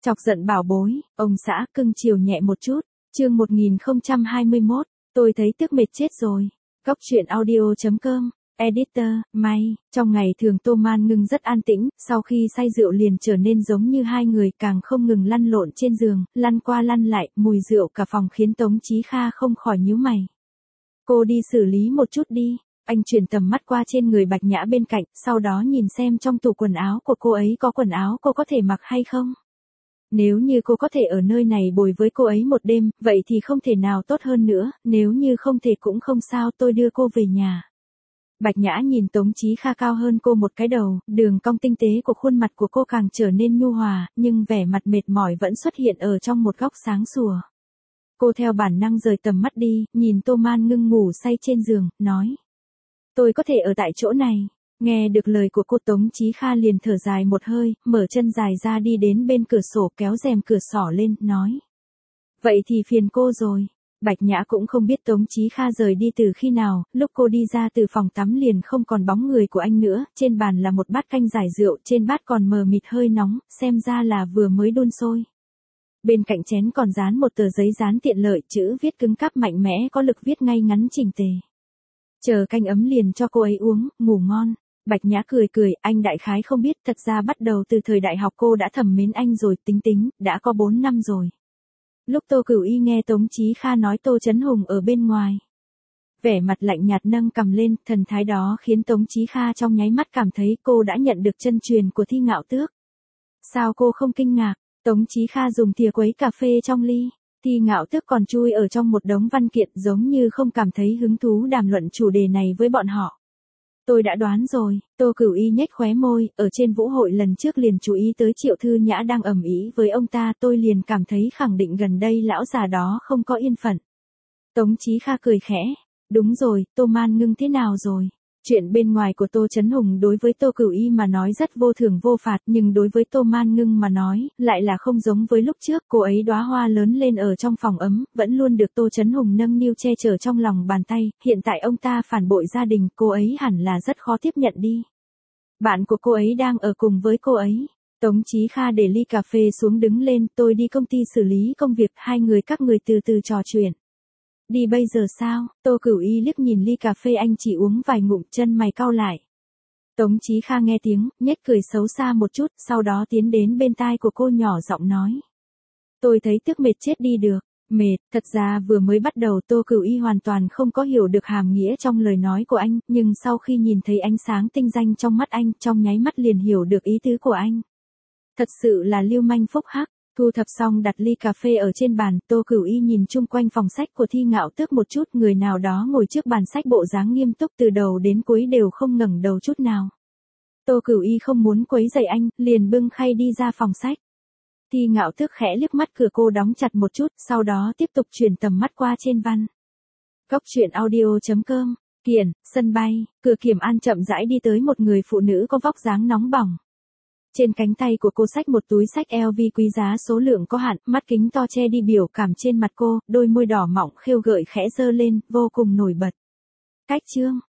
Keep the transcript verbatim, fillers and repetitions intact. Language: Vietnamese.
Chọc giận bảo bối, ông xã cưng chiều nhẹ một chút. Chương một nghìn không trăm hai mươi mốt, tôi thấy tức mệt chết rồi. Góc truyện audio chấm com. Editor, may, trong ngày thường Tô Man Ngưng rất an tĩnh, sau khi say rượu liền trở nên giống như hai người, càng không ngừng lăn lộn trên giường, lăn qua lăn lại, mùi rượu cả phòng khiến Tống Chí Kha không khỏi nhíu mày. Cô đi xử lý một chút đi. Anh chuyển tầm mắt qua trên người Bạch Nhã bên cạnh, sau đó nhìn xem trong tủ quần áo của cô ấy có quần áo cô có thể mặc hay không. Nếu như cô có thể ở nơi này bồi với cô ấy một đêm, vậy thì không thể nào tốt hơn nữa, nếu như không thể cũng không sao, tôi đưa cô về nhà. Bạch Nhã nhìn Tống Chí Kha cao hơn cô một cái đầu, đường cong tinh tế của khuôn mặt của cô càng trở nên nhu hòa, nhưng vẻ mặt mệt mỏi vẫn xuất hiện ở trong một góc sáng sủa. Cô theo bản năng rời tầm mắt đi, nhìn Tô Man Ngưng ngủ say trên giường, nói. Tôi có thể ở tại chỗ này. Nghe được lời của cô, Tống Chí Kha liền thở dài một hơi, mở chân dài ra đi đến bên cửa sổ, kéo rèm cửa sổ lên, nói. Vậy thì phiền cô rồi. Bạch Nhã cũng không biết Tống Chí Kha rời đi từ khi nào, lúc cô đi ra từ phòng tắm liền không còn bóng người của anh nữa, trên bàn là một bát canh giải rượu, trên bát còn mờ mịt hơi nóng, xem ra là vừa mới đun sôi. Bên cạnh chén còn dán một tờ giấy dán tiện lợi, chữ viết cứng cáp mạnh mẽ có lực viết ngay ngắn chỉnh tề. Chờ canh ấm liền cho cô ấy uống, ngủ ngon. Bạch Nhã cười cười, anh đại khái không biết, thật ra bắt đầu từ thời đại học cô đã thầm mến anh rồi, tính tính, đã có bốn năm rồi. Lúc Tô Cửu Y nghe Tống Chí Kha nói Tô Chấn Hùng ở bên ngoài. Vẻ mặt lạnh nhạt nâng cằm lên, thần thái đó khiến Tống Chí Kha trong nháy mắt cảm thấy cô đã nhận được chân truyền của Thi Ngạo Tước. Sao cô không kinh ngạc? Tống Chí Kha dùng thìa quấy cà phê trong ly. Thi Ngạo Tước còn chui ở trong một đống văn kiện, giống như không cảm thấy hứng thú đàm luận chủ đề này với bọn họ. Tôi đã đoán rồi. Tô Cửu Y nhếch khóe môi, ở trên vũ hội lần trước liền chú ý tới Triệu Thư Nhã đang ầm ĩ với ông ta, tôi liền cảm thấy khẳng định gần đây lão già đó không có yên phận. Tống Chí Kha cười khẽ. Đúng rồi, Tô Man Ngưng thế nào rồi? Chuyện bên ngoài của Tô Chấn Hùng đối với Tô Cửu Y mà nói rất vô thưởng vô phạt, nhưng đối với Tô Man Ngưng mà nói, lại là không giống với lúc trước. Cô ấy đóa hoa lớn lên ở trong phòng ấm, vẫn luôn được Tô Chấn Hùng nâng niu che chở trong lòng bàn tay, hiện tại ông ta phản bội gia đình, cô ấy hẳn là rất khó tiếp nhận đi. Bạn của cô ấy đang ở cùng với cô ấy. Tống Chí Kha để ly cà phê xuống đứng lên, tôi đi công ty xử lý công việc, hai người các người từ từ trò chuyện. Đi bây giờ sao? Tô Cửu Y liếc nhìn ly cà phê anh chỉ uống vài ngụm, chân mày cau lại. Tống Chí Kha nghe tiếng, nhếch cười xấu xa một chút, sau đó tiến đến bên tai của cô nhỏ giọng nói. Tôi thấy tức mệt chết đi được. Mệt, thật ra vừa mới bắt đầu Tô Cửu Y hoàn toàn không có hiểu được hàm nghĩa trong lời nói của anh, nhưng sau khi nhìn thấy ánh sáng tinh danh trong mắt anh, trong nháy mắt liền hiểu được ý tứ của anh. Thật sự là lưu manh phúc hắc. Thu thập xong đặt ly cà phê ở trên bàn, Tô Cửu Y nhìn chung quanh phòng sách của Thi Ngạo Tước một chút, người nào đó ngồi trước bàn sách bộ dáng nghiêm túc từ đầu đến cuối đều không ngẩng đầu chút nào. Tô Cửu Y không muốn quấy rầy anh, liền bưng khay đi ra phòng sách. Thi Ngạo Tước khẽ liếc mắt cửa cô đóng chặt một chút, sau đó tiếp tục chuyển tầm mắt qua trên văn. Góc truyện audio chấm com. Kiển, sân bay, cửa Kiểm An chậm rãi đi tới một người phụ nữ có vóc dáng nóng bỏng. Trên cánh tay của cô xách một túi xách L V quý giá số lượng có hạn, mắt kính to che đi biểu cảm trên mặt cô, đôi môi đỏ mọng khêu gợi khẽ giơ lên, vô cùng nổi bật. Cách chương,